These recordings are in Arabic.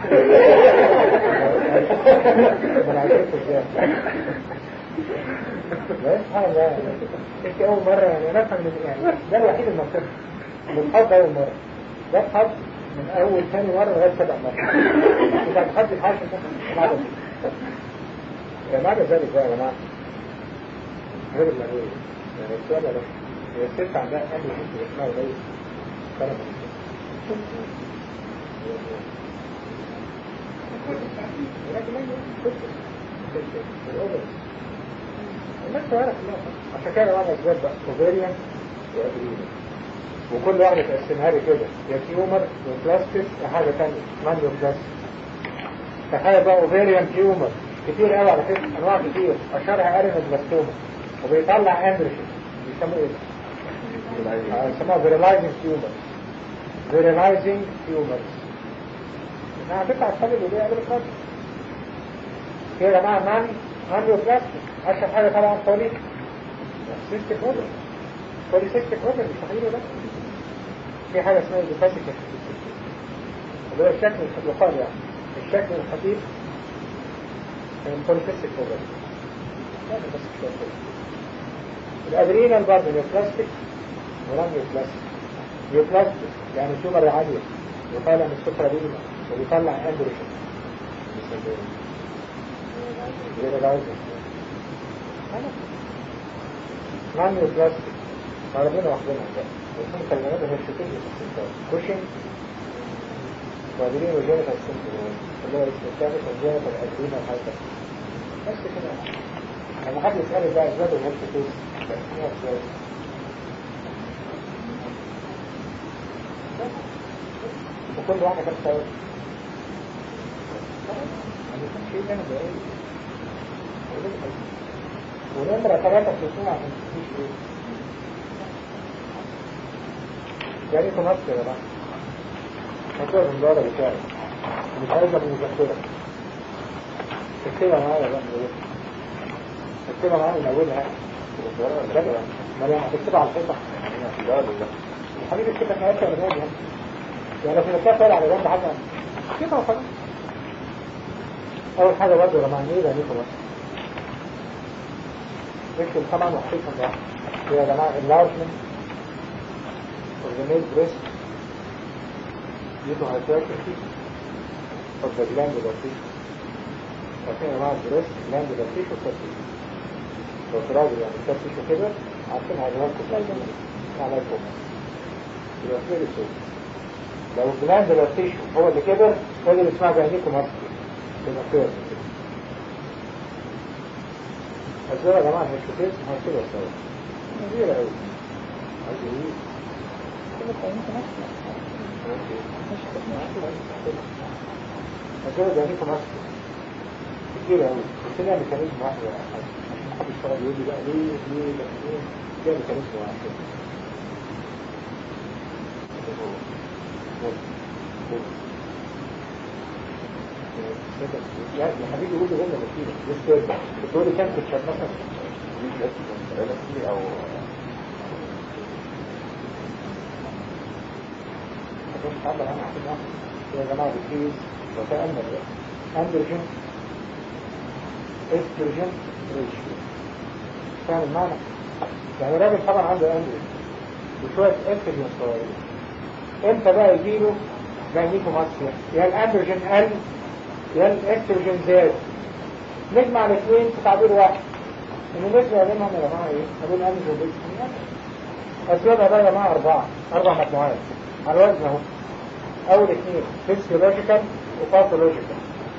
ما عرفتش ازاي. لا سبحان الله، انت اول مرة يعني نفهم يعني ده الوحيد المنطقي بتحط اول مرة، ده بتحط من اول ثاني مرة لغاية 7 مرات. انت بتحط الحاجة بعد كده. بعد ذلك بقى يا جماعة غير المنوية، يعني السؤال ده هي الست عندها قبل حتة اسمها قليل كلام الناس تعرف عشان كده بقى اسباب بقى اوفيريان وادرينال، وكل واحدة تقسمها لي كده يا تيومر وبلاستيك وحاجة تانية مانيو بلاستيك. تخيل بقى اوفيريان تيومر كتير قوي على فكرة، انواع كتير اشهرها ارينال بلاستوما وبيطلع اندروجين بيسموه ايه؟ يسموها فيرلايزنج تيومر. فيرلايزنج تيومر انها بتطلع الصلب اللي قبل الكاتب كده يا جماعه. مانيو بلاستيك اشهر حاجه طبعا بولي سيستيك اوفر، بولي سيستيك اوفر مش تحليله ده. في حاجه اسمها الباسيك اللي هو الشكل يقال يعني الشكل الخفيف من بولي سيستيك اوفر. بس شويه الادرينال برضه نيوبلاستيك ولان نيوبلاستيك. نيوبلاستيك يعني تيومر عاليه يطالع من السفرة دي ويطلع اندروجين نان نيوبلاستيك ربنا واخدينها بقى ويكون كلمات هي الشتين للسنتات كوشن وادرين وجينة السنتات اللي هو استنتاجة وجينة الأدرين والحاجة بس كده. لما حد يسألك بقى ازاي الهيرشتين بأسمها ازاي وكل واحدة كانت سوى يعني كان شيء جانب ايه ونمرة 3 في السنة عشان تفيش ايه يعني تنصر يا جماعة مطور المدارة بتاعي مش عايزة بمذكرة تكتبها معايا بقى تكتبها معايا من أولها ما لا هتكتبها على الحيطة الحبيب الكتبة كانت من وجهها يعني لو كنت طالع على جنب حاجة كده وخلاص. أول حاجة برضه لما نيجي نيجي بس نكتب طبعا وحقيقة ده يا جماعة enlargement of the male breast due to hypertrophy of the glandular tissue. عارفين يا جماعة البريست glandular tissue tissue لو تراجع يعني tissue كده عارفين هيدوالكم عليكم يبقى فيه رسول. لو الجلاندولار تيشو هو اللي كبر هو اللي اسمها بعينيكم مصر تبقى كده. الزرع يا جماعة الهيرشوتيز هنكتبها سوا كبيرة قوي عايز ايه؟ الزرع بعينيكم مصر كتير قوي بس لها ميكانيزم واحد عشان حد يشتغل يقول لي بقى ليه ليه ميكانيزم واحد يا حبيبي قول لي قلنا مكينة لسه بتقول لي كام تتشاب مثلا او مش حابة انا احسن يا جماعة بكيز وتأمل اندروجين استروجين ريشيو فاهم المعنى؟ يعني الراجل طبعا عنده اندروجين وشوية استروجين صغيرين امتى بقى يجيله جاينيكو مصر يا الاندروجين قل يا الاستروجين زاد نجمع الاثنين في تعبير واحد ان النسبة بينهم يا جماعة ايه؟ ما بين الاندروجين والاستروجين اسبابها بقى يا جماعة 4 مجموعات على الوزن اهو. اول 2 فيسيولوجيكال وباثولوجيكال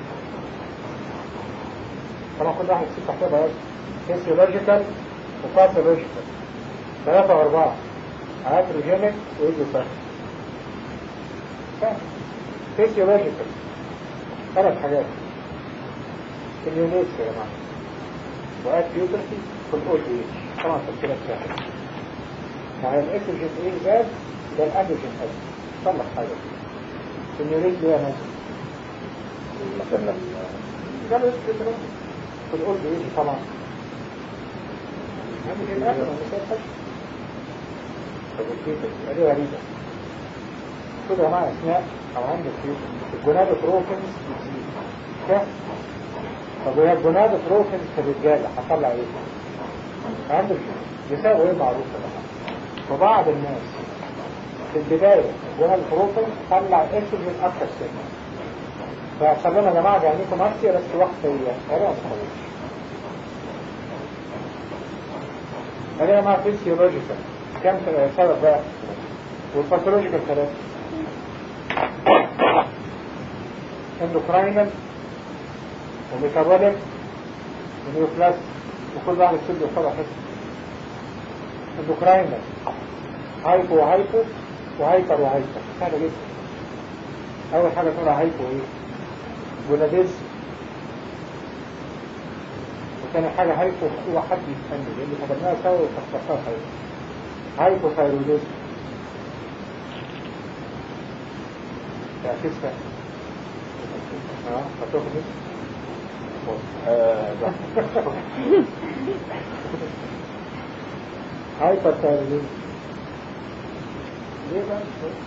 طبعا كل واحد يصير تحتها بقى فيسيولوجيكال وباثولوجيكال 3 و4 اتروجينيك وايديوباثيك فيسيولوجيكال 3 حاجات اليونيس يا جماعة وقت بيوترسي في الأول إيه طبعا تفكيرك سهل مع الإكسجين إيه زاد ده الأندروجين أزل صلح حاجة اليونيس ليه نزل مثلا قالوا إكسجين في الأول إيه طبعا الأندروجين أزل ومثال حاجة طب الكيسة دي غريبة المفروض يا جماعة أثناء أو عند الجونادوتروفنز بتزيد كده. طب وهي الجونادوتروفنز في الرجالة هتطلع إيه؟ عند يساوي إيه معروفة بقى؟ فبعض الناس في البداية الجونادوتروفنز تطلع إستروجين أكتر سنة، فيحصل لنا يا جماعة بعينيكم مارسيا بس وقتية غير مستويش. هذا يا جماعة فيسيولوجيكال كم سبب بقى؟ والباثولوجيكال ثلاثة اندوكراينال وميتابوليك ونيوبلاست، وكل واحد يصير له فرع حسن. اندوكراينال هايبو وهايبو وهايبر وهايبر، هذا جدا. اول حاجة تقول هايبو ايه؟ جوناديز. وثاني حاجة هايبو هو حد يتفنن لان خدمناها سوا وتخصصها هايبو. هايبو ثايرويديزم تعكسها هتاخد هايبر ثايرويديزم ليه بقى؟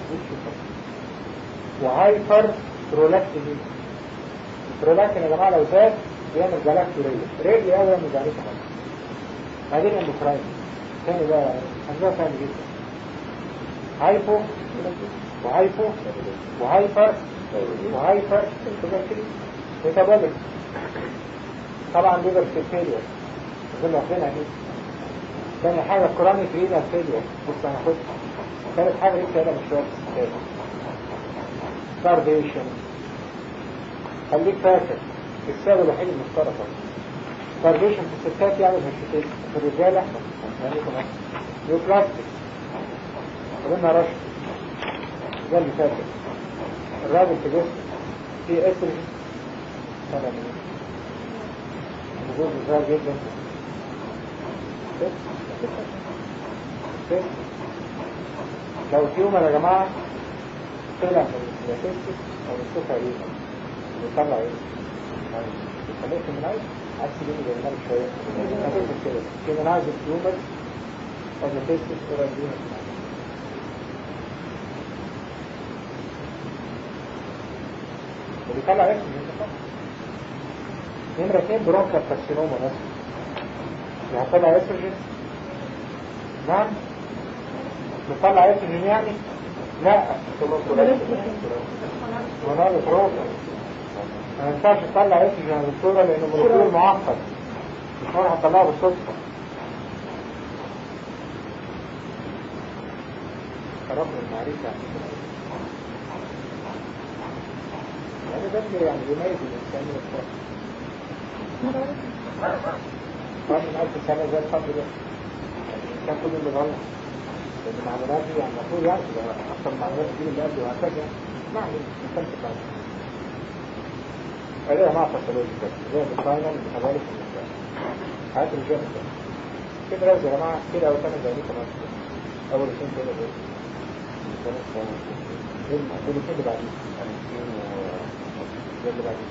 وهايبر برولاكتين. البرولاكتين يا جماعة لو زاد بيعمل جلاكتورية رجلي أول من ذلك حاجة. بعدين اندوكراين تاني بقى هنزوها ثاني جدا. هايبو وهايبو وهايبر وهايبر ميتابوليك. طبعا ليفر فيلير نقول واخدينها ايه. ثاني حاجة كرونيك رينال فيلير بص هناخدها. ثالث حاجة لسه هنا مش شوية ستات ستارفيشن. خليك فاكر السبب الوحيد المشتركة ستارفيشن في الستات يعمل هشتين، في الرجالة يعني كمان نيوبلاستيك. قلنا رشد ده اللي فاكر. الراجل في جسم فيه استروجين سنة منه الجزء ظاهر جدا لو تيومر يا جماعة طلع من السيستيك أو من السكر ايه بيطلع ايه؟ بيطلعش من عايز عكس دي اللي جايبناها شوية هتوصل كده كده عايز التيومر أو السيستيك طلع دي وبيطلع اسم نمرة 2 برونكا كارسينوما مثلا بيطلع استروجين. نعم بيطلع استروجين يعني لا منال بروكا ما ينفعش تطلع استروجين يا دكتورة لأنه مولكيول معقد مش مرة هتطلعه بالصدفة. قربنا المعرفة يعني ده يعني يميز الإنسان من الصدفة. طبعا من 1000 سنة زي الفضل ده كان كل اللي غلط لأن المعلومات دي يعني المفروض يعني أكثر المعلومات دي اللي قبل وهكذا معلوم مكانش معلوم. فليه مع فصلوجي كده زي الفاينل المتبالي في المجال حياة الرجال كده لازم يا جماعة كده أول سنة زي دي كمان أول سنة كده دول دول السنة اللي بعدين اللي بعدين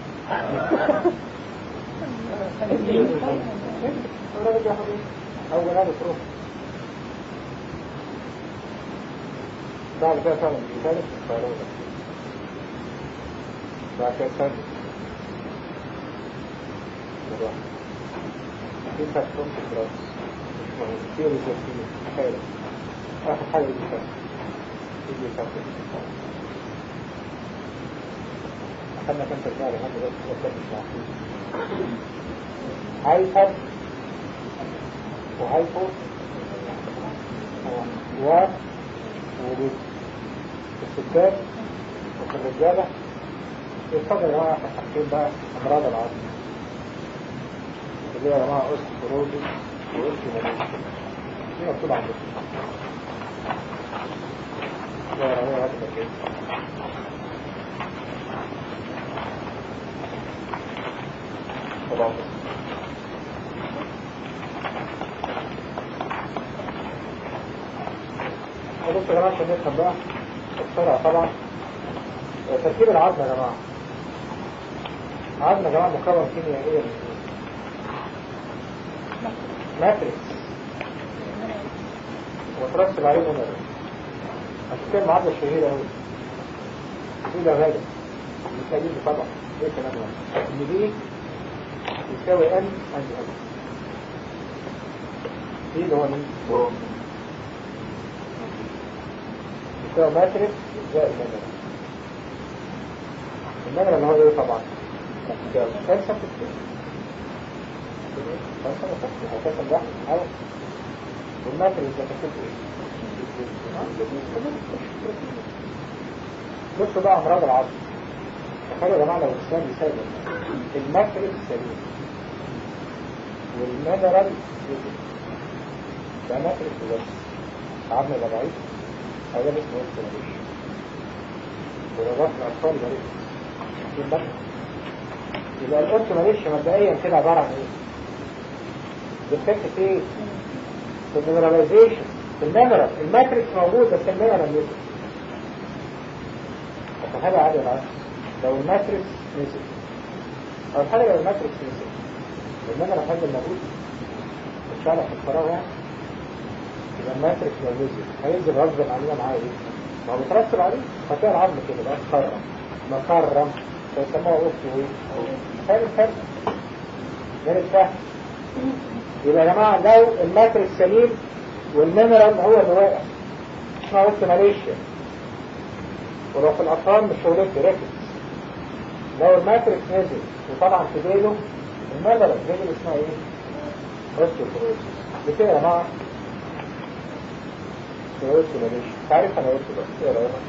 الراجل ياخد ايه؟ أول هذا تروح بعد كده فعلا بيثالث الطيران بعد كده ثالث مروح في تكتون في الدراسة مش مهم في ريزولتين خير آخر حاجة يجي ثالث يجي ثالث أخذنا كم ترجع لهذا الوقت مش معقول. هايبر وهايبو ووجود الستات وفي الرجالة يتفضل يا جماعة حاجتين بقى أمراض العظم اللي هي يا جماعة أوستيوبروزيس وأوستيوماليزم دي مكتوبة عندكم لا يا رمية هذا مكان طبعا بص يا جماعة عشان نفهم بقى بسرعة طبعا تركيب العظم يا جماعة. العظم يا جماعة مكون كيميائيا من ماتريكس وترسب عليه مونر عشان كده المعادلة الشهيرة أوي إلى غدا المثالين طبعا إيه كلام واحد إن دي يساوي N عند N دي اللي هو مين؟ يساوي ماتريكس زائد النمرة اللي هو إيه طبعا؟ فلسفة فلسفة واحد حاول والماتريكس ده كتبت إيه؟ بصوا بقى أمراض العصر تخيلوا يا جماعة لو الإنسان يساوي الماتريكس سليم والمينرال يجب ده ماتريكس بس عظم يبقى ضعيف أو ده اسمه إيه؟ ورغم الأطفال بريء يبقى القط ماليش مبدئيا كده عبارة عن ايه؟ بتفكت ايه؟ في المينراليزيشن في المينرال الماتريكس موجود بس المينرال نزل فهذا عادي العكس لو الماتريكس نزل أو الحاجة لو الماتريكس نزل المينرال هذا الموجود اتشالح في الفراغ يعني يبقى الماتريكس لو نزل هينزل غصب عننا معاه ايه؟ ما هو بيترتب عليه هتلاقي العظم كده بقى مكرم فيسموها أوكي ايه؟ حلو حلو ده الفهم يبقى يا جماعة لو الماتريكس سليم والمينرال هو اللي واقع اسمها وقت ماليشيا ولو في الأطفال مش شغلتي ريكتس لو الماتريكس نزل وطبعا في ديله المينرال ديله اسمها ايه؟ اوستيوبروسيس بكده يا جماعة وقت ماليشيا تعرف انا قلت بس ايه رأيك؟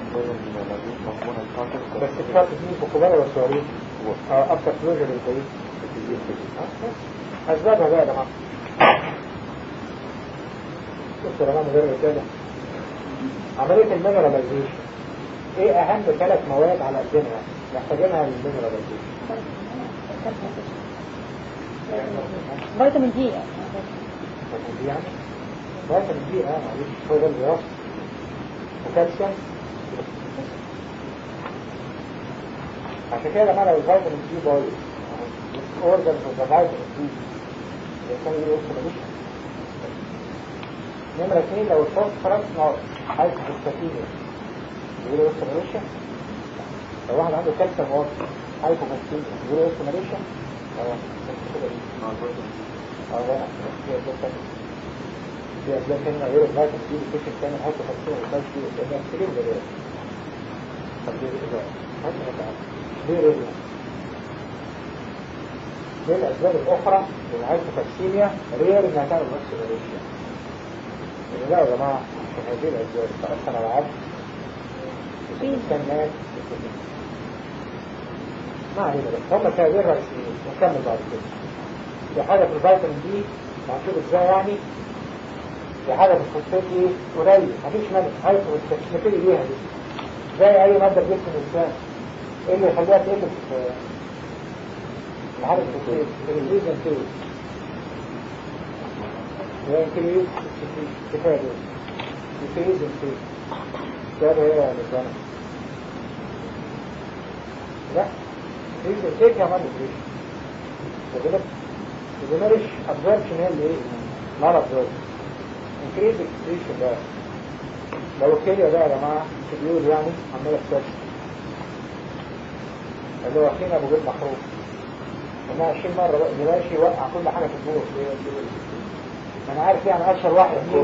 بس الفرق فيه بكبار والصغيرين اكتر كلوجر البعيد اسبابها بقى يا جماعه بصوا يا جماعه من غير رساله عمليه المينراليزيشن ايه اهم 3 مواد على قدنا محتاجينها للمينراليزيشن فيتامين دي يعني فيتامين دي معلش هو ده الوصف وكالسيوم عشان كده لما لو الفيتامين دي بايظ اورجان اوف ذا فيتامين دي يكون يقول مش نمرة 2 لو الفوسفورس ناقص عايز هيستفيد يقول له استمريشن لو واحد عنده كالسيوم ناقص عايز هيستفيد يقول له استمريشن في أسباب تانية غير الفيتامين دي بتكشف تاني نحط خمسين وخمسين وخمسين كتير ده ليه؟ طب ليه كده؟ ليه رجل؟ ليه الأسباب الأخرى للهايبوكالسيميا رير إنها تعمل أكسلريشن؟ يعني لا يا جماعة عشان هذه الأسباب تأثر على العبد الإنسان مات ما علينا بس هم سببين رئيسيين نكمل بعد كده في حاجة في الفيتامين دي هنشوف ازاي يعني في حاجة في الفوسفات ايه قليل مفيش مانع هايبوكالسيميا نبتدي بيها دي زي أي مادة في جسم الإنسان ايه اللي يخليها تقل في الحالة الفوسفات الريزن تيز وينكريز كفاية دول الريزن تيز ده هي الزمن لا الريزن تيز يا مان الريزن فكده الدمارش absorption هي اللي ايه not absorption increase excretion ده لو الكلية ده يا جماعة بيقول يعني عمالة تسكت اللي هو حين ابو جيب محروم انها 20 مرة بقى ماشي يوقع كل حاجة في الجوع انا عارف يعني اشهر واحد مين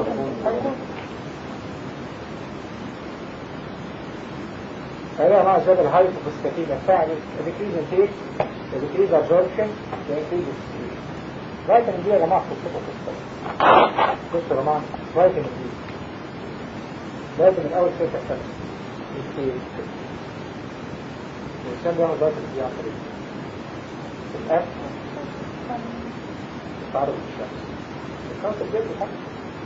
هذا يا جماعة زاد الهايبوفوسفاتيميا فعلا decrease intake decrease absorption increase excretion فيتامين دي يا جماعة خصوصا بصوا يا جماعة فيتامين دي لازم من اول 6 سنة الإنسان بيعمل فيتامين دي عن طريق الأكل التعرض للشمس الكونسل جدا حق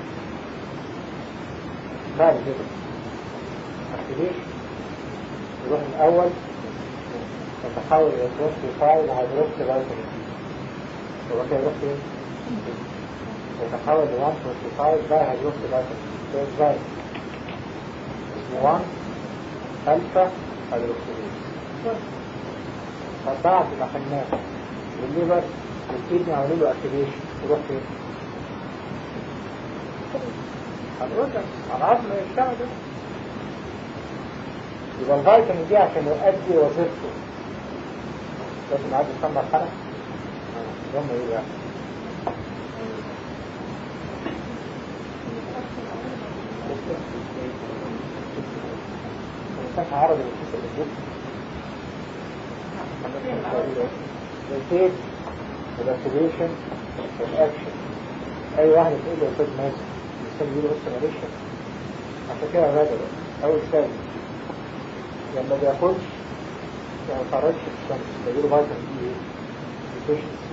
بعد كده اكتبيش يروح الأول يتحول إلى تروستيفايد هيدروكسي فيتامين دي يبقى كده يروح فين؟ يتحول ل 1 تروستيفايد بقى هيدروكسي فيتامين ازاي؟ اسمه 1 ألفا هيدروكسيليز فبعد ما خلناه والليبر والكيدني عملوا له اكتيفيشن يروح فين؟ هنقول لك على العظم يشتغل ده يبقى الفيتامين دي عشان يؤدي وظيفته لازم يعدي كم مرحلة؟ هم ايه بقى؟ الإنسان عربي والكيسة بالجبن التيب والاكتيفيشن والاكشن. اي واحد تقول له استاذ ماسك الانسان بيقول له بس معلش عشان كده غدا اول سؤال لما بياكلش ما يخرجش في الشمس بيقولوا فيتامين دي ديفيشنسي.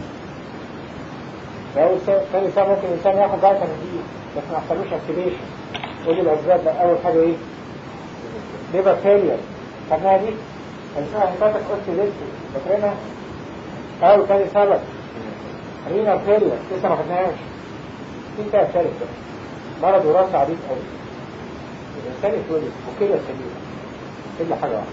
اول سؤال ثاني سؤال ممكن الانسان ياخد فيتامين دي بس ما يحصلوش اكتيفيشن. قول لي الاسباب بقى. اول حاجه ايه؟ ليفر فيلير خدناها دي الاسبوع اللي فاتت قلت لسه فاكرينها. اول ثاني سبب رينا فيلير لسه ما خدناهاش. في سبب ثالث بقى مرض وراثي عديد قوي. الانسان يتولد وكده سليمه الا حاجه واحده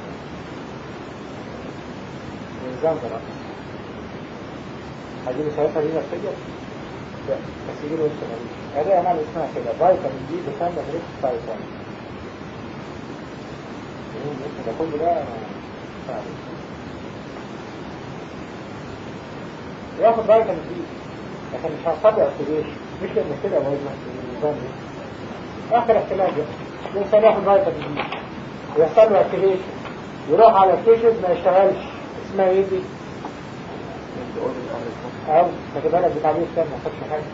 النظام ده بقى هيجيله ساعتها رينا فيلير لا بس يجيله لسه ماليش. هذه اعمال اسمها كده فيتامين دي بيسمى بريك تايب 1. ده كله ده صعب. ياخد فيتامين دي لكن مش هيحصل له اكتيفيشن مش لان كده وزنه النظام ده. اخر احتمال ده الانسان ياخد فيتامين دي ويحصل له اكتيفيشن يروح على التيشوز ما يشتغلش. اسمها ايه دي؟ او خلي بالك بتعمل ايه ما خدش حاجه.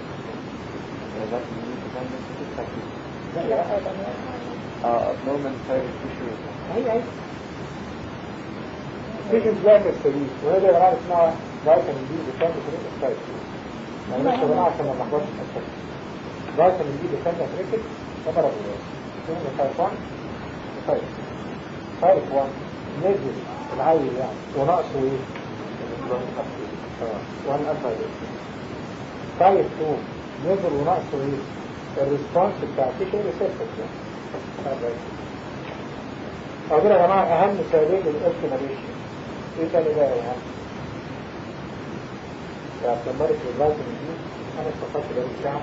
لا لا abnormal thyroid tissue هي تيشوز لا تستريد وهذا يعرف اسمها فيتامين دي بيسمى فريق الثايرويد. يعني مش شغلها عشان ما نحضرش الحته. فيتامين دي بيسمى فريق كبر الوراث. اسمه تايب 1 تايب 1 نزل العيل يعني ونقصه ايه؟ وان افضل. تايب 2 نزل ونقصه ايه؟ الريسبونس بتاع التيشو ريسبتور. أقول يا جماعة أهم سببين للإنفلاميشن إيه تاني بقى يا جماعة؟ يعني بتمرك الفيتامين دي أنا استفدت بقى الساعة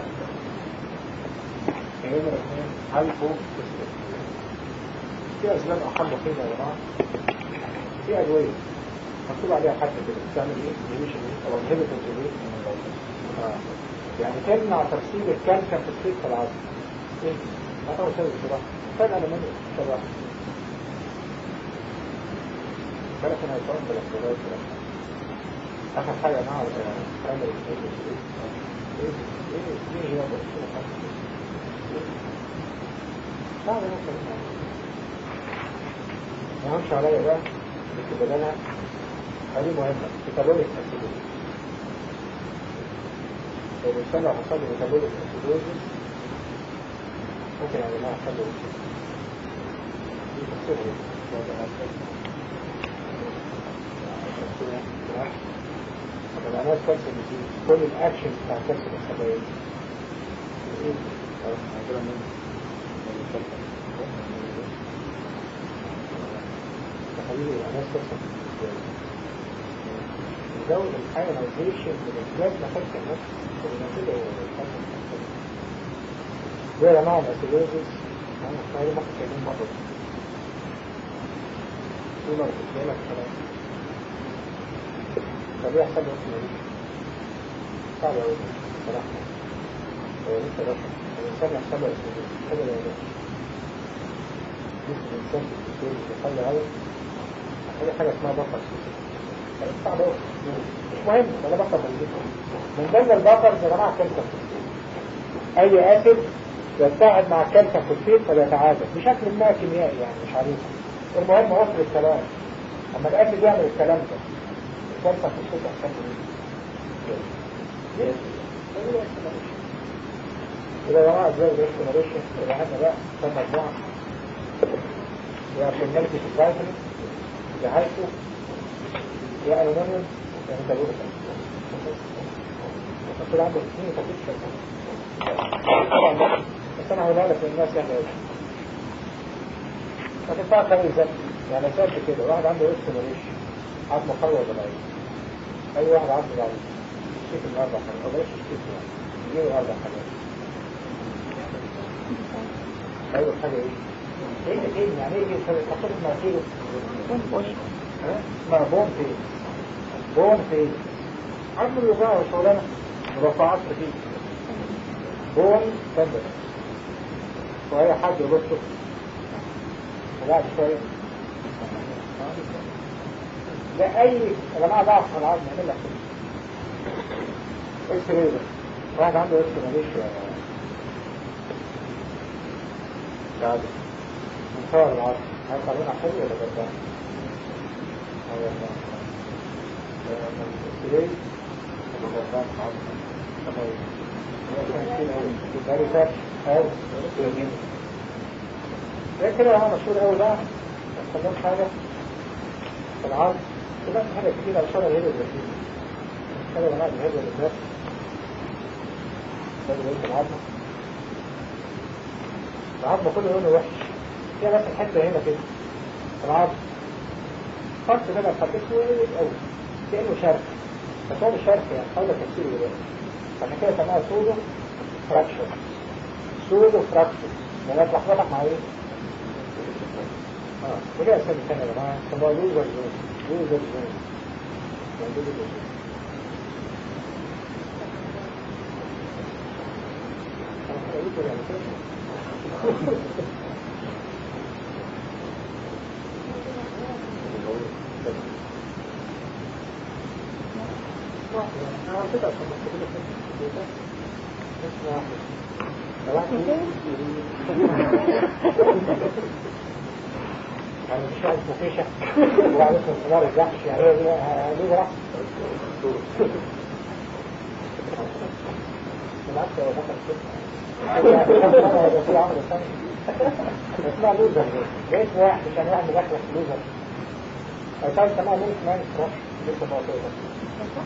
نمرة 2 هايبوكسيميا. في أسباب أقل قيمة يا جماعة. في أدوية مكتوب عليها حتى كده بتعمل إيه؟ ديليشن أو انهبيتورز إيه؟ يعني تمنع ترسيب الكالسيوم في السيل في العظم. إيه؟ هتعمل سبب بصراحة. فأنا منه بصراحة. بلك انا هيطعم بلك بلك بلك اخر حاجة معه تعمل ايه هي صعب ما همش عليا بقى بكتب لنا هذه مهمة كتابوليك أسيدوز. الإنسان لو حصل له كتابوليك أسيدوز ممكن يعني ما حصل له دي تفسير طبعا الناس كالسيوم بيزيد كل الاكشن بتاع الكالسيوم الخلايا بيزيد تخيلوا الناس كالسيوم يزود الحيونايزيشن من البلازما كالسيوم نفسه وبنتيجه الكالسيوم زي نوع الاسيدوزيس انا مش ممكن تعمل مرض في مرض بتجيلك خلاص. طب ايه حاجة اسمها ايه؟ صعب اوي صراحة. هو لسه رفع الانسان يحصل له اسمه حاجة لا يدرس جسم الانسان في الدكتور يحصل له اوي حاجة اسمها بطر صعب اوي مش مهم ولا بطر من ضمن البطر يا جماعة كالسيوم اي اسيد يتحد مع الكالسيوم فوسفيت فبيتعادل بشكل ما كيميائي يعني مش عارف. المهم وصل الكلام اما الاسيد يعمل الكلام ده الكالسيوم فوسفيت احسن ليه؟ إذا جماعة ازاي الاستمراريشن اللي عندنا بقى كم مجموعة يا abnormality في الفيتامين يا هايبو يا ألومنيوم يا ميتابوليك المفروض عنده 2 تفكير طبعا بس أنا هقولها لك للناس يعني ما تنفعش تعمل ازاي يعني سألت كده واحد عنده استمراريشن عظمه قوي ولا ضعيف أي واحد عظمه ضعيف يشتكي من 4 حاجات أو بلاش يشتكي يعني يجيله 4 حاجات. أول حاجة إيه؟ ايه فين يعني ايه التخصص اسمها كيلو اسمها بون فين بون فين عارف الوزارة والشغلانة مرفعات كتير بون تندر وهي حد يبصه وبعد شوية لا اي يا جماعة ضعف في العظم يعمل لك اكس ريزر واحد عنده اكس ماليش بعد مصار العظم هل قانون حلو ولا جدان؟ هو جدان اكس ريز ولا جدان عظم يبقى ريسيرش او زي كده هو مشهور قوي بقى استخدام حاجة في العظم كده حاجة كتير على شرع الهيدر الزكين حاجة بناء الهيدر الزكين ده بيقول العظم كله لونه وحش فيها بس الحتة هنا كده العظم خط كده الخطيط قوي كأنه شرخ بس هو مش شرخ يعني حاول تفسيره دلوقتي عشان كده سماها سودو فراكشر سودو فراكشر يعني هتلخبطك مع ايه؟ وليه اسامي ثانية يا جماعة سموها لوزر زون لوزر زون يعني لوزر زون انا قلت يعني كده انا قلت عشان مستقبل الكمبيوتر اسمع يعني مش عايز مفيشة وعليكم الصغار الزحش يعني ليه راح بالعكس هو دخل كده هيبقى في عمر ثاني اسمها لوزر ده اسم واحد عشان واحد مدخل في لوزر هيطلع سماها مين كمان كراش لسه بقى كده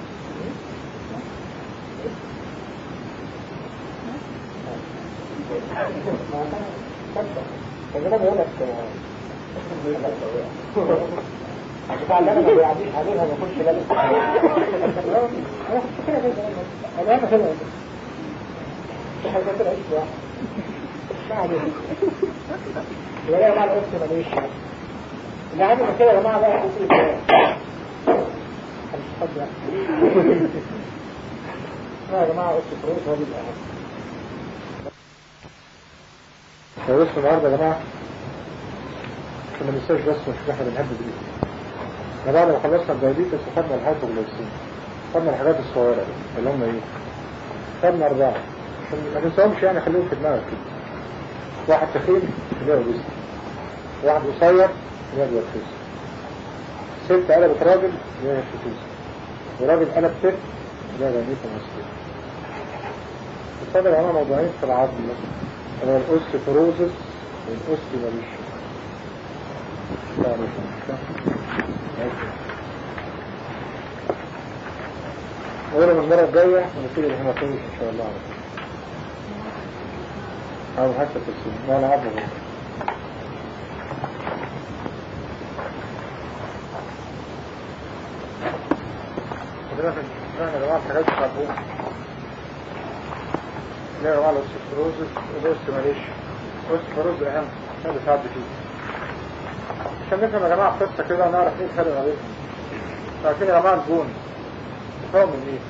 فكده بيقول لك بتاع اللي انا ما بيعديش عليها ما كنتش لابس انا كنت كده انا كده في حاجات العيش واحد ما عليها ولا يا جماعه القدس ماليش اللي عامل كده يا جماعه بقى مش فاضي يا جماعه قدس فروس هو اللي اهم فبصوا النهارده يا جماعه كنا بنساش بس مش احنا بنحب بايه احنا بعد ما خلصنا الدايبيتس وخدنا الهايبوغلايسيميا خدنا الحاجات الصغيره دي اللي هم ايه خدنا 4 عشان ما تنساهمش يعني خليهم في دماغك كده واحد تخين اللي هو جسم واحد قصير اللي هو ديابيتس ست قلبت راجل اللي هي هيباتيتس وراجل قلب ست اللي هو جانيتا مسكين الصدر هنا موضوعين في العظم اللي هو الاوستيوبروزس والاوستيوماليشيا لا مش أولا من المرة الجاية ونبتدي الهيماتوميس إن شاء الله أو حتى التسليم ما أنا عبد الله خلينا في الإسلام يا جماعة الحاجات الحبوب لا يا جماعة الأوستيوبروزس والأوستيوماليشيا الأوستيوبروز أهم هذا ساعد فيه عشان نفهم يا جماعة قصة كده ونعرف ايه الفرق ما بينهم فاكرين يا جماعة الجون تفهم من ايه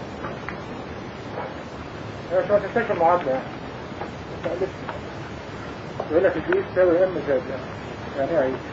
هي شو تنساش المعادلة يعني تألف يقول لك الدي تساوي ام زائد ام يعني ايه عيد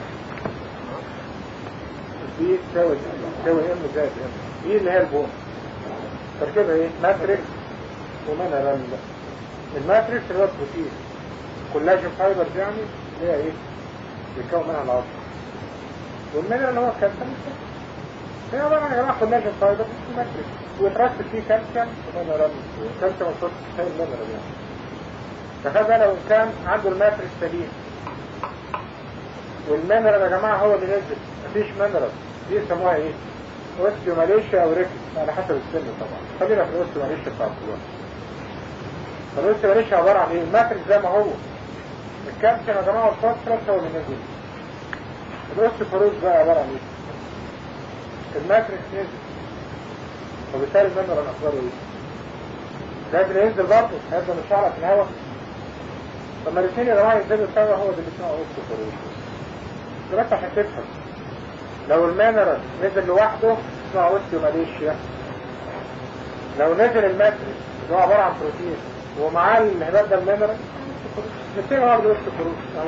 الدي تساوي ام زائد ام دي اللي هي البون تركيبها ايه ماتريكس ومينرال الماتريكس اللي هو البروتين كولاجين فايبرز يعني اللي هي ايه بيتكون منها العظم والمينرال اللي هو الكالسيوم هي عبارة عن يا جماعة كولاجين فايبر اسمه ماتريكس ويتركب فيه كالسيوم ومينرال الكالسيوم والصوت زي المينرال يعني تخيل بقى لو كان عنده الماتريكس سليم والمينرال يا جماعة هو اللي نزل مفيش مينرال دي يسموها ايه؟ اوستيوماليشيا او ريكس على حسب السن طبعا خلينا في الاوستيوماليشيا بتاع الكبار فالاوستيوماليشيا عبارة عن ايه؟ الماتريكس زي ما هو الكالسيوم يا جماعة والفوسفورس هو اللي نزل الاوستيوبروز بقى عبارة عن ايه؟ الماتريكس نزل وبالتالي المينرال اخباره ايه؟ لازم ينزل برضه هيفضل مشعلق في الهواء لما الاثنين يا جماعه ينزلوا سوا هو ده اللي اسمه اوستيوبوروز. ده بس عشان تفهم. لو المينرال نزل لوحده اسمه اوستيوماليشيا. لو نزل الماتريكس اللي هو عباره عن بروتين ومعاه الهباب ده المينرال الاثنين هو الاوستيوبوروز اهو.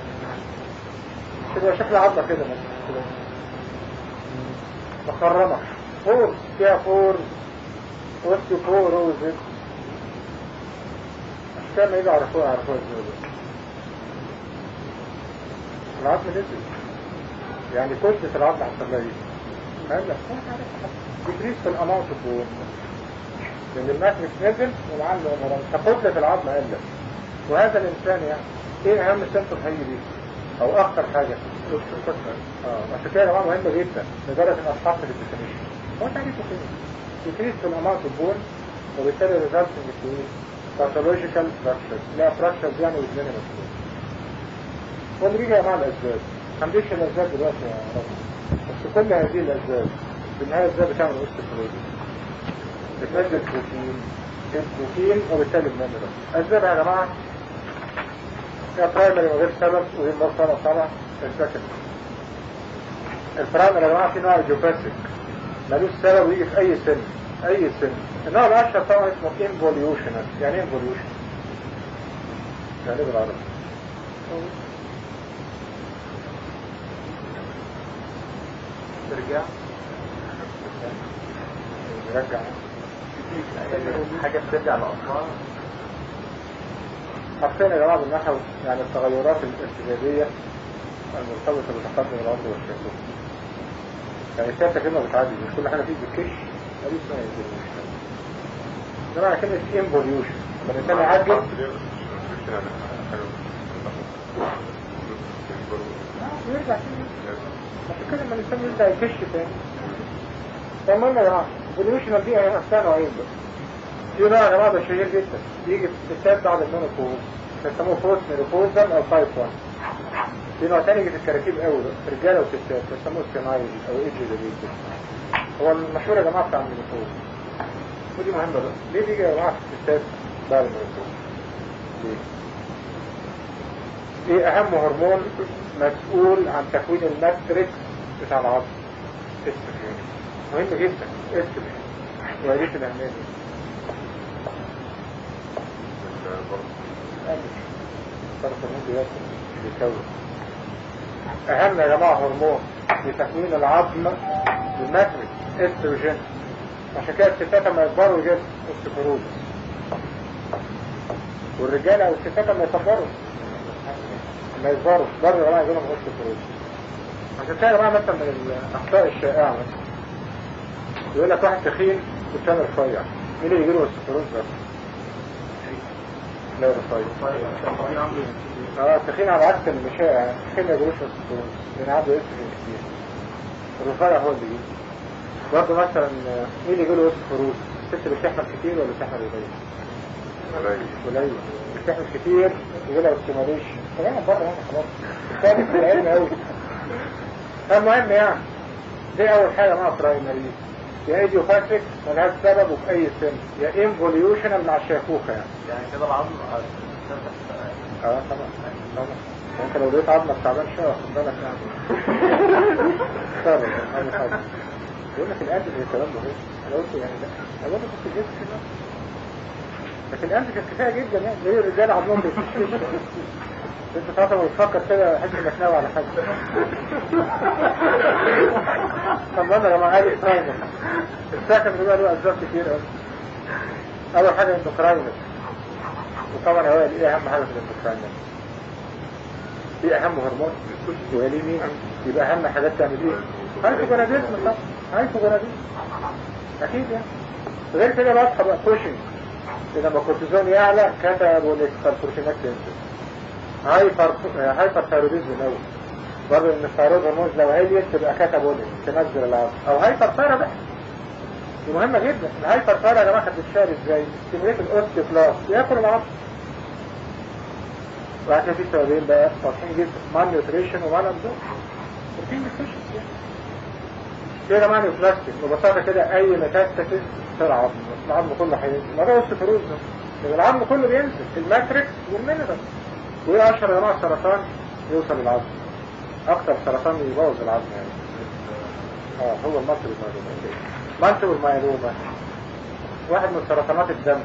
كده شكل عضله كده مثلا مخرمه فور فيها فور اوستيوبوروز. عشان كده ما يجي يعرفوها ازاي العظم نزل يعني كتلة العظم حصل لها ايه؟ قال لك ديكريس في الاماونت اوف لان الماتريكس نزل والعظم فكتلة العظم قلت. وهذا الانسان يعني ايه اهم سيمبتوم هيجي دي او اخطر حاجه؟ عشان كده يا جماعه مهمه جدا لدرجه ان اصحاب الديفينيشن هو تعريفه كده ديكريس في الاماونت اوف وبالتالي ريزلتنج في باثولوجيكال فراكشرز. لا فراكشرز يعني وزنين مسؤول. واللي بيجي مع الاسباب هنديش الاسباب دلوقتي يا رب بس كل هذه الاسباب في النهايه الاسباب بتعمل اوستيوبوروز بتنزل بروتين وبالتالي المينرال. اسباب يا جماعه هي برايمري من غير سبب وهي مرتبطه طبعا السكند. البرايمري يا جماعه في نوع ايديوباثيك ملوش سبب ويجي في اي سن اي سن. النوع الاشهر طبعا اسمه انفوليوشنال. يعني ايه انفوليوشن؟ يعني ايه بالعربي؟ ترجع يرجع حاجة بترجع لأصلها. حرفيا يا جماعة بالنحو يعني التغيرات الارتجاجية المرتبطة بتقدم العمر والشيخوخة. يعني السياسة كلمة بتعدي مش كل حاجة فيه بتكش هذه اسمها انفوليوشن. ده معنى كلمة انفوليوشن لما الإنسان يعجل ويرجع تاني. عشان كده لما الإنسان يبدأ يكش تاني. فالمهم يا جماعة الانفوليوشن دي هي نفسها نوعين بقى. في نوع يا جماعة ده شهير جدا يجي في الستات بعد المينوبوز بيسموه بوست مينوبوزال أو تايب 1. في نوع تاني يجي في الكراكيب قوي رجالة وستات بيسموه سينايل أو ايدج ديليت. هو المشهور يا جماعة بتاع المينوبوز. ودي مهمة بقى ليه بيجي يا جماعة في الستات بعد المينوبوز؟ ليه؟ ايه اهم هرمون مسؤول عن تكوين الماتريكس بتاع العظم؟ استروجين. مهم جدا استروجين. وقاليش الاهمية دي طرف المنزل بيكون اهم يا جماعة هرمون لتكوين العظم الماتريكس استروجين. عشان كده الستات لما يكبروا يجيب اوستيوبوروز والرجالة او الستات لما يكبروا ما يكبروا برضه يا جماعة يجيلهم اوستيوبوروز. عشان كده يا جماعة مثلا من الاخطاء الشائعة يقول لك واحد تخين والثاني رفيع مين اللي يجيله اوستيوبوروز بس؟ لا رفيع. تخين على عكس اللي شائع تخين ما يجيلوش اوستيوبوروز لان عنده استروجين كتير. الرفيع هو اللي يجيله. برضه مثلا مين اللي يجيله اوستيوبوروز؟ الست اللي بتحمل كتير ولا بتحمل قليل؟ قليل. بتحمل كتير يجيلها اوستيوماليشن. طبعا بره يعني خلاص الثاني في العلم قوي. المهم يعني دي اول حاجة مع برايمري يا ايديوباثيك ملهاش سبب وفي اي سن يا انفوليوشنال مع الشيخوخة يعني كده العظم طبعا انت لو لقيت عظمك تعبان شوية خد بالك يعني طبعا يقول لك القلب زي الكلام ده انا قلت يعني لا انا قلت في الجسم كده لكن القلب كان كفاية جدا يعني زي الرجال عظمهم بيتشتش انت تعرف لما بتفكر كده حس انك ناوي على حاجة. طب انا لما قال اسمعنا الساكن بيبقى له اسباب كتير قوي. اول حاجة اندوكراينر وطبعا هو ايه اهم حاجة في الاندوكراينر؟ ايه اهم هرمون؟ وليه مين؟ يبقى اهم حاجات تعمل ايه؟ هايبوجوناديزم طبعا هايبوجوناديزم اكيد يعني. غير كده واضحة بقى بوشنج لما الكورتيزون يعلى كاتابوليك فالبروتينات تنزل. هايبر ثايروديزم الاول برضه ان الثايرويد هرمون لو عليت تبقى كاتابوليك تنزل العظم او هايبر ثايروديزم. دي مهمة جدا. الهايبر ثايروديزم يا جماعة بتتشال ازاي؟ ستيموليت الاوستيوبلاست ياكل العظم. وهكذا في سببين بقى واضحين جدا مان نيوتريشن ومان ابزوربشن. بروتين ديفيشنسي يا جماعة نيوبلاستيك ببساطة كده اي ميتاستاسيس في العظم العظم كله هينزل. ما ده اوستيوبروز لان العظم كله بينزل الماتريكس والمينرال وايه اشهر انواع السرطان يوصل للعظم؟ اكتر سرطان يبوظ العظم يعني هو المالتيبل مايلوما. مالتيبل مايلوما واحد من سرطانات الدم.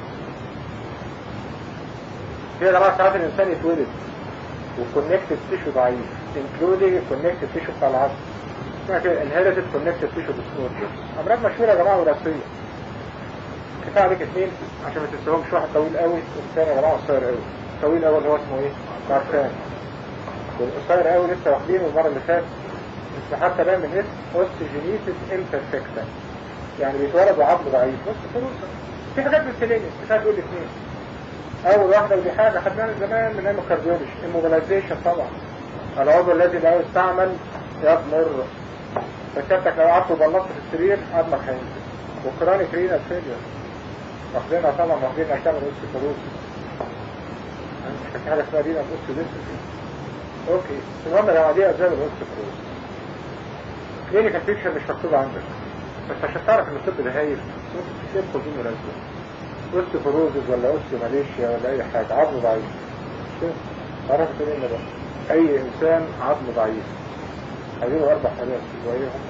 في يا جماعه ساعات الانسان يتولد والكونكتيف تيشو ضعيف انكلودينج الكونكتيف تيشو بتاع العظم، اسمها كده انهيرتد كونكتيف تيشو ديسوردر. امراض مشهوره يا جماعه وراثيه. كفايه عليك اثنين عشان ما تنساهمش، واحد طويل قوي والثاني يا جماعه قصير قوي. الطويل قوي اللي هو اسمه ايه؟ عرفان. والقصير قوي لسه واخدينه المره اللي فاتت، اسمه حتى بقى من اسم اوستيجينيسيس امبرفكتا، يعني بيتولد وعظم ضعيف. بص فلوسه في حاجات بالسليني مش هتقول الاثنين. اول واحده ودي حاجه خدناها زمان من ايام الكارديولوجي، الموبيلايزيشن طبعا. العضو الذي لا يستعمل يضمر، فكتك لو قعدت وبلطت في السرير عظمك هينزل. وكرونيك رينال فيلير واخدينها طبعا، واخدينها كامل اوستيوبروسيس. مش في حاجه اسمها رينال اوستيوبروسيس. اوكي المهم يا جماعه دي اسباب الاوستيوبروسيس. كلينيكال بيكشر مش مكتوبه عندك، بس عشان تعرف ان الطب ده هايل ممكن تكتب دي مناسبه. اوستيوبروسيس ولا اوستيوماليشيا ولا اي حاجه، عظم ضعيف. عرفت ايه بقى؟ اي انسان عظم ضعيف هجيبه 4 حاجات اسبوعيه هم.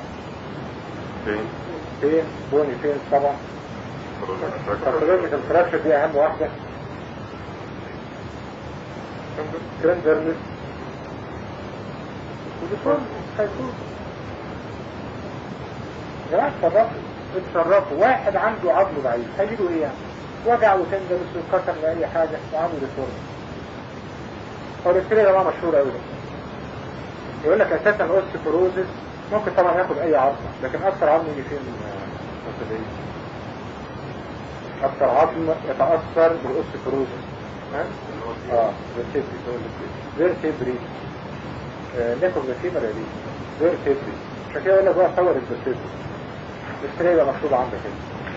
فين؟ بوني فين طبعا. الفراكشر دي اهم واحده. كرندرلس وديفورم هيكون. يا اتصرفوا واحد عنده عظم ضعيف هيجيله ايه يعني؟ وجع وتندرس وكسر لاي حاجه وعنده ديفورم. فالكتير يا جماعه مشهور قوي. يقول لك اساسا الاوستيوبروزيس ممكن طبعا ياخد اي عظمه، لكن اكثر عظم يجي فين؟ اكثر عظم يتاثر بالاوستيوبروزيس فيرتيبري نيكو فيرتيبري دي فيرتيبري. عشان كده يقول لك بقى صور الفيرتيبري السريه يبقى مكتوبه عندك كده.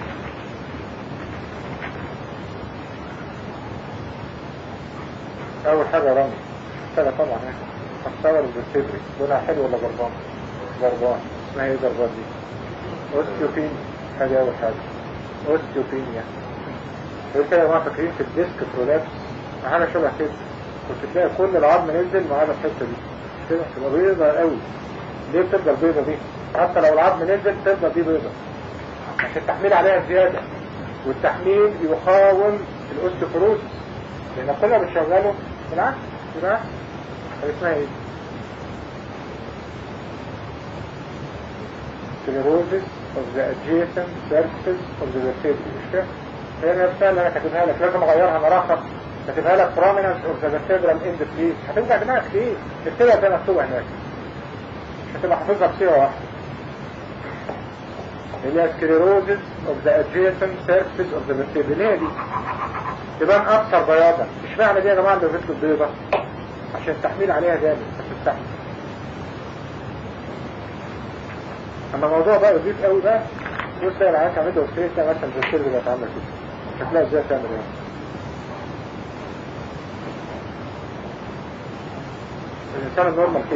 اول حاجه رمي سنة طبعا هتصور الفيرتيبري لونها حلو ولا جربان؟ جربان. اسمها ايه جربان دي؟ اوستيوبينيا. هذه اول حاجه اوستيوبينيا. يقول كده يا جماعه فاكرين في الديسك برولابس حاجه شبه كده، كنت تلاقي كل العظم نزل ما عدا الحته دي كده تبقى بيضه قوي. ليه بتفضل بيضه دي؟ حتى لو العظم نزل تفضل دي بيضه عشان التحميل عليها زياده، والتحميل يقاوم الاوستيوبروسيس لان كلها بتشغله بالعكس. يبقى اسمها ايه؟ sclerosis of the adjacent surfaces of the vertebrae. مش كده؟ هي نفسها اللي انا كاتبها لك، لازم اغيرها مرخص كاتبها لك prominence of the vertebral end please. هتوجع دماغك ليه؟ اكتبها زي ما مكتوبه هناك مش هتبقى حافظها بصيغه واحده. اللي هي sclerosis of the adjacent surfaces of the vertebrae اللي هي دي تبان اكثر بياضا. مش معنى دي يا جماعه اللي بتطلب بيضه عشان التحميل عليها جامد هتستحمل. اما الموضوع بقى يضيف قوي بقى بص يا العيال عملت اوستريت مثلا زي السيرفي اللي هتعمل كده شكلها ازاي تعمل ايه؟ الانسان النورمال كده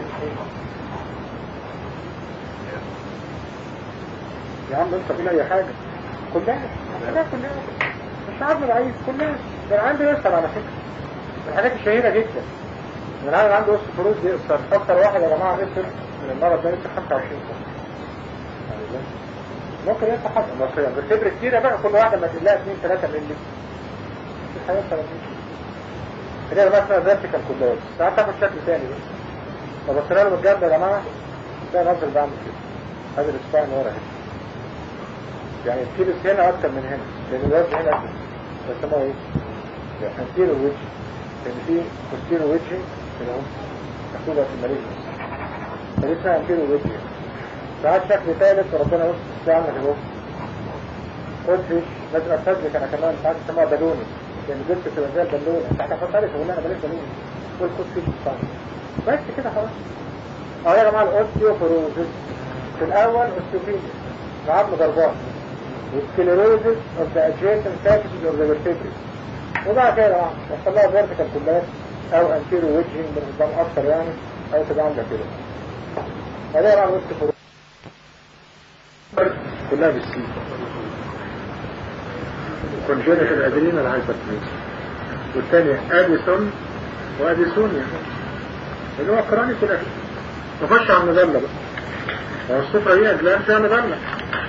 يا عم انت قول اي حاجه كلها مش عارف ضعيف كلها. ده عندي يسر على فكره من الحاجات الشهيره جدا. من العالم عنده اوستيوبروز دي يسر اكتر واحد يا جماعه يسر من المرض ده يسر 25 سنه. ممكن ينفع حد مصريا بالكبر كتيرة بقى كل واحدة ما تلاقي 2-3 ملي في الحياة 30. هنا بقى اسمها فيرتيكال كولاج. ساعات تاخد شكل تاني بس فبصينا له بالجنب يا جماعة ده نظر بعمل كده. هذا الاسباين ورا هنا يعني الكيبس هنا اكتر من هنا لان الوجه هنا اكتر بيسموه ايه؟ انتيرو ويدج لان في بوستيرو ويدجنج كده اهو مكتوبة في الماليزيا فدي اسمها انتيرو ويدج. ساعات شكل ثالث وربنا وسط استعمل كده قدش لازم أستدرك أنا كمان ساعات يسموها بالوني لأن جبت تبقى زي البالونة أنت هتاخد ثالث وقلنا أنا بلاش بالوني والكود فيه بستعمل بس كده خلاص. يا جماعة الأوستيوبروزيس في الأول أوستيوبينيا العظم ضربان والسكليروزيس of the adjacent surfaces of the vertebrae وبعد كده يا جماعة يحصل لها فيرتيكال كولاج أو أنتيرو ويدجنج بالنظام أكتر يعني أو تبقى عاملة كده. هذا يا جماعة الأوستيوبروزيس كلها بالسي كونجنتال ادرينال هايبرتنشن والثانية اديسون واديسونيا اللي هو قراني كده. نخش على المظلة بقى. هو الصفرة هي الجلان فيها مظلة.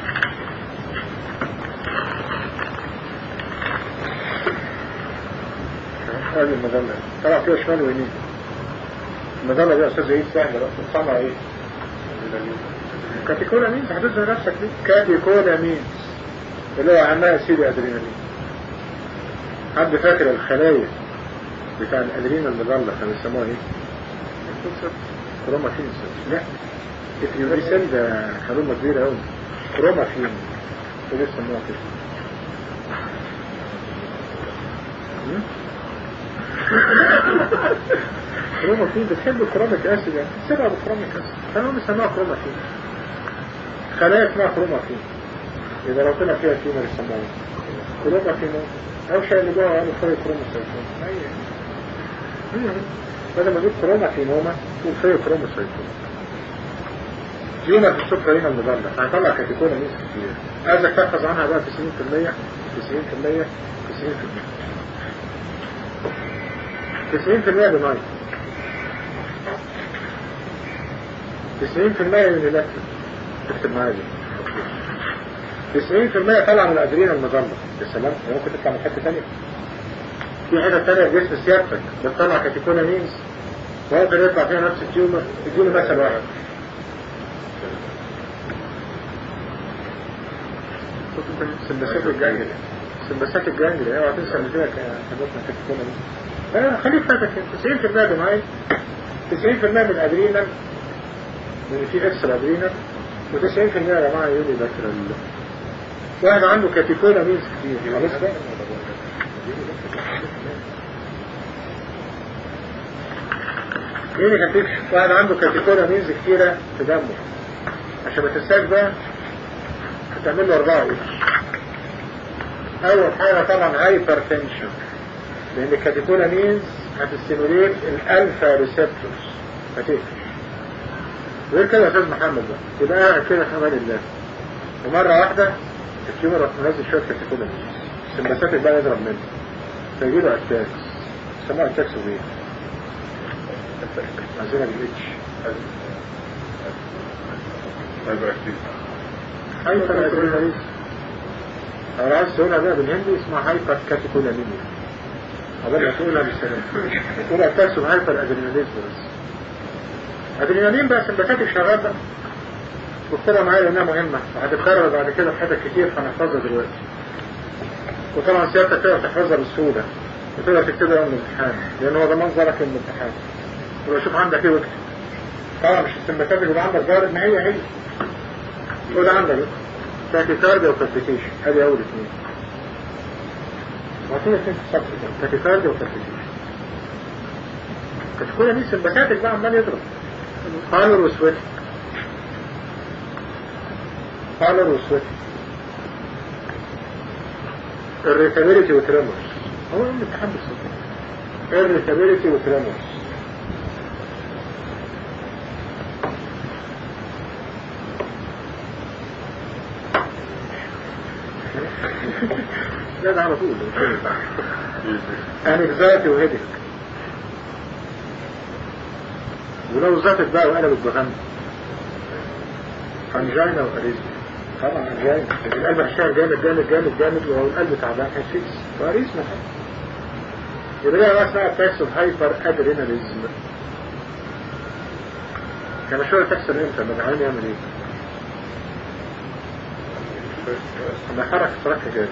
هذه المظلة طلع فيها شمال ويمين. المظلة دي يا أستاذ إيه سهلة بقى تتصنع إيه؟ كاتيكولامين تحدث نفسك دي كاتيكولامين اللي هو عمها سيدي أدرينالين. حد فاكر الخلايا بتاع الأدرينال المظلة كانوا يسموها إيه؟ كروماتين. لا التريوريسل ده معلومة كبيرة أوي. كروماتين اللي يسموها كده. كروماتين بتحب الكروميك أسيد يعني سبب الكروميك أسيد كانوا يسموها كروماتين. خلايا اسمها كروماتين. إذا لو طلع فيها تيومر يسموها كروماتين أو شيء اللي جوه يعني فيه كروموسايتوم. بدل ما تقول كروماتينوما تقول فيه كروموسايتوم. تيومر في الصفرة هنا المظلة هيطلع كاتيكولامينز كتير. عايزك تحفظ عنها بقى 90% 90% بنايت 90% من الأكل تكتب معايا دي 90% طلع من الأدرينال المظلة. يا سلام ممكن تطلع من حتة تانية. في حتة تانية في جسم سيادتك بتطلع كاتيكولامينز ممكن يطلع فيها نفس التيومر. اديني مثل واحد. سمباسات الجانجل اوعى تنسى اللي فيها حاجاتنا كاتيكولامينز. خليك فاتك 90% بنايت 90% من الأدرينال من في اكسترا ادرينال و90% يا جماعه يقول لي بكره واحد عنده كاتيكولامينز كتير. خلاص بقى مين كان واحد عنده كاتيكولامينز كتيره في دمه عشان ما تنساش بقى هتعمل له 4 اول حاجه طبعا هايبرتنشن لان الكاتيكولامينز هتستيموليت الالفا ريسبتورز هتقفل. غير كده يا استاذ محمد بقى يبقى قاعد كده في امان الله ومره واحده التيومر راح منزل شويه كاتيكولامينز السمباساتيك بقى يضرب منه فيجي له اتاكس يسموها اتاكس وايه؟ عايزينها بالاتش هايبر ادريناليز او عايز تقولها بقى بالهندي اسمها هايبر كاتيكولامينيا. قبل ما تقولها بالسلام تقول اتاكس وهايبر ادريناليز بس. ادرينالين بقى سمباتيك شغال بقى واكتبها معايا لانها مهمة وهتتكرر بعد كده في حتت كتير فنحفظها دلوقتي. وطبعا سيادتك تقدر تحفظها بسهولة وتقدر تكتبها يوم الامتحان لان هو ده منظرك للامتحان. ولو شوف عندك ايه واكتب. طبعا مش السمباتيك اللي عندك ضارب ما هي تقول عندك ايه تاكيكارديا وكالبيتيشن ادي اول اثنين وعطينا اثنين في الصف كده تاكيكارديا وكالبيتيشن. كتكون دي سمباتيك بقى عمال يضرب قالر وسويت الريتابيليتي وتريمورز هو الامتحان بالصدق الريتابيليتي وتريمورز. لا ده على طول انكزايتي وهيدك ولو زادت بقى وقلبت بغم انجينا واريزميا. طبعا انجينا القلب هيشتغل جامد وهو القلب تعبان هيفيكس واريزميا يبقى ليها بقى اسمها اتاكس اوف هايبر ادريناليزم. كان الشغل تحصل امتى لما العيان يعمل ايه؟ لما حرك ترك جامد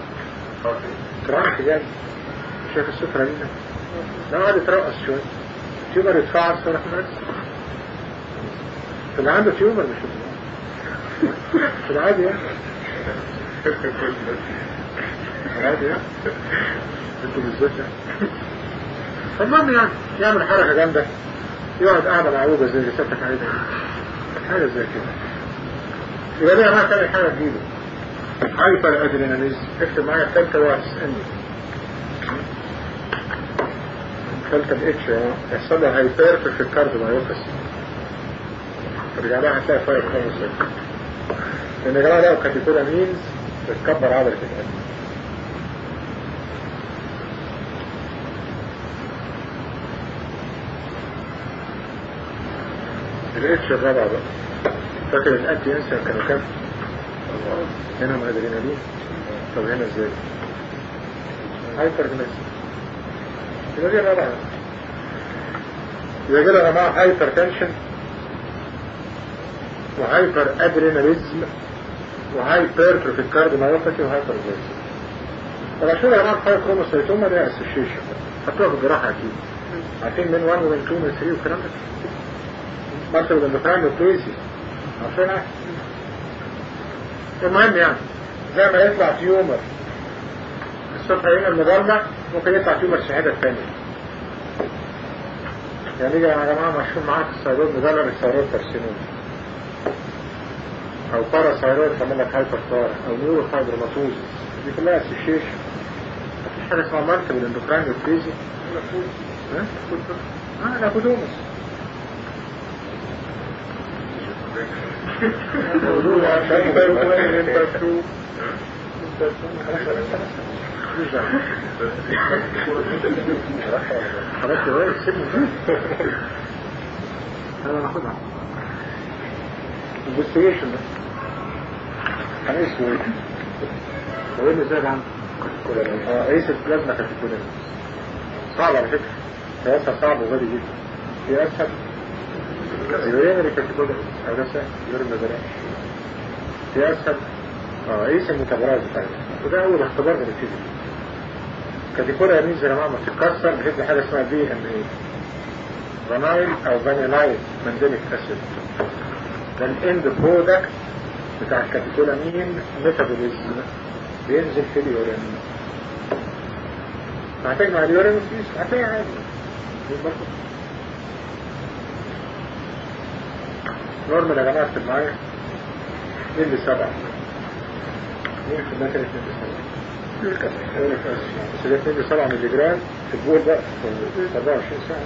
ترك جامد شايف السفرة دي لو قعد يترقص شوية تيومر يتفاعل صورة اللي عنده تيومر مش في العادي يعني العادي يعني انتوا بالذات يعني. فالمهم يعني يعمل حركة جامدة يقعد قاعدة معوبة زي اللي سبتك عليه حاجة زي كده. يبقى دي أنا تعمل حاجة جديدة هايبر ادريناليزم. اكتب معايا الثالثة وهتسألني الثالثة الاتش يحصل لها هايبر في الكارديومايوباثي ترجع لها هتلاقي فاير خالص لان يا جماعة لو كاتيكولامينز بتكبر عضلة القلب. الاتش الرابعة بقى فاكر الانتي انسان كانوا كام؟ هنا مع ادرينالين. طب هنا ازاي؟ هايبرجنسيا. يبقى دي الرابعة يبقى كده يا جماعة هايبر تنشن وهايبر ادريناليزم وهايبر في الكارديوميوباثي وهايبر جنسيا. طب عشان يا جماعة الفايبروموسايتوما دي اسوشيشن حطوها في الجراحة اكيد عارفين من 1 ومن 2 ومن 3 والكلام ده مرتب الاندوكراين والبليسي عارفينها. المهم يعني زي ما يطلع تيومر الصبح هنا المضلع ممكن يطلع تيومر الشهادة الثانية. يعني يجي يا جماعة مشهور معاك الثيرويد مضلع بالثيرويد كارسينوم او باراثايرويد تعمل لك هايبرتار او نيورو فايبروماتوز دي كلها اسوشيشن. مفيش حاجة اسمها مرتب الاندوكراين والبليسي الابودومس خلاص كويس سيبني انا هاخدها البوستيشن ده انا اسمه ايه؟ هو اللي زاد عنه ايس البلازما كاتيكولين صعب على فكرة سياسة صعب وغالي جدا. في اسهل يورين اللي كاتيكولين او ده سهل يورين مبلاش. في اسهل ايس المتابرات بتاعتها وده اول اختبار من الفيزيك. كاتيكولين يميز يا جماعة ما تتكسر بتدي حاجة اسمها بي ام اي فانايل او فانيلايل مانديليك اسيد. ده الاند برودكت بتاع الكاتيكولامين ميتابوليزم بينزل في اليورين. هتجمع اليورين وفيس هتلاقي عادي نورمال يا جماعة اكتب معايا 2 ل 7 مين في المكان 2 ل 7 بس ده 2 ل 7 ملي جرام في البول بقى في 24 ساعة.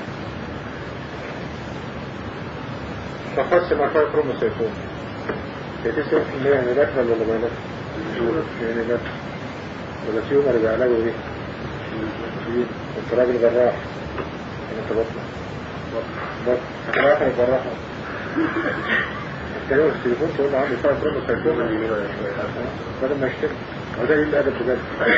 فخص مع فاية كروموسايتوم 90% يعني لاترال ولا بايلاترال؟ يعني لاترال ولا تيومر يبقى علاجه ايه؟ انت راجل جراح انت بطل هتلاقي جراح هتكلمه في التليفون تقول له عندي فاية كروموسايتوم بدل ما يشتمك وده ايه الادب بجد.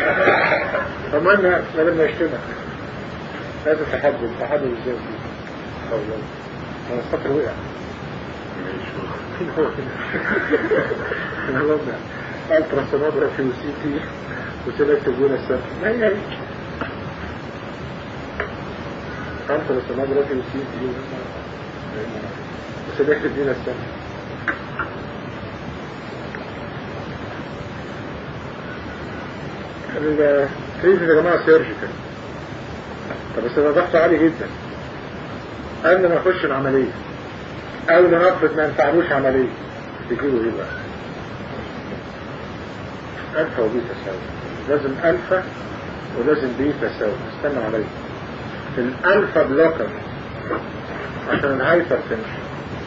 طبعا بدل ما يشتمك لازم تحدد ازاي فيه انا السطر وقع انا وضع الترا سونوجرافي وسي تي وسيلكتيف فينا سيرش ما هي الترا سونوجرافي وسي تي وسيلكتيف فينا سيرش. التريز يا جماعه سيرجيكال. طب بس ده ضغط عالي جدا قبل ما اخش العمليه أول ما نفرض ما ينفعلوش عملية تجيبوا ايه بقى؟ ألفا وبيتا ساوي. لازم ألفا ولازم بيتا ساوي. استنى عليا الألفا بلوكر عشان الهايبر تنشن.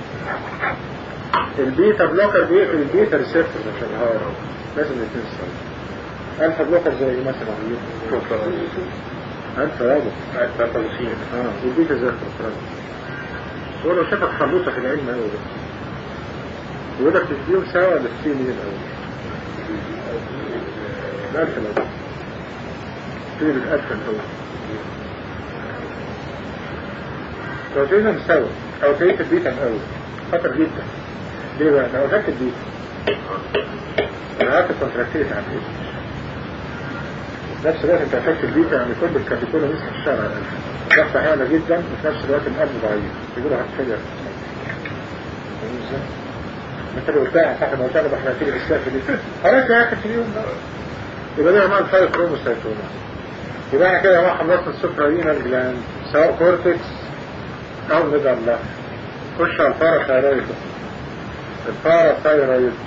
البيتا بلوكر بيقفل البيتا ريسبتور عشان الهايبر. لازم الاثنين ساوي. ألفا بلوكر زي ايه مثلا؟ ألفا رابط ألفا بلوسين والبيتا زي الفرقرات. هو لو شافك خلوطة في العلم أوي ده يقول لك تديهم سوا ولا تديهم مين الأول؟ الألف الأول تديهم الألف الأول لو تديهم سوا أو تديهم البيتا الأول خطر جدا. ليه بقى؟ لو أخدت البيتا أنا عارف الكونتراكتيت عن إيه نفس الوقت أنت أخدت البيتا يعني كل الكاتيكولا نسخة في الشارع الألف ضغط عالي جدا وفي نفس الوقت القلب ضعيف يقولوا هتفجر. انت اللي قلتها صاحب قلتها انا بحرقتلي بالسافة دي خلاص يا اخي في اليوم ده يبقى ده عمال فاية كروموسايتوما. يبقى احنا كده واحد خلصنا السوبرارينال جلاند سواء كورتكس او ميدالا. خش على الباراثايرويد. الباراثايرويد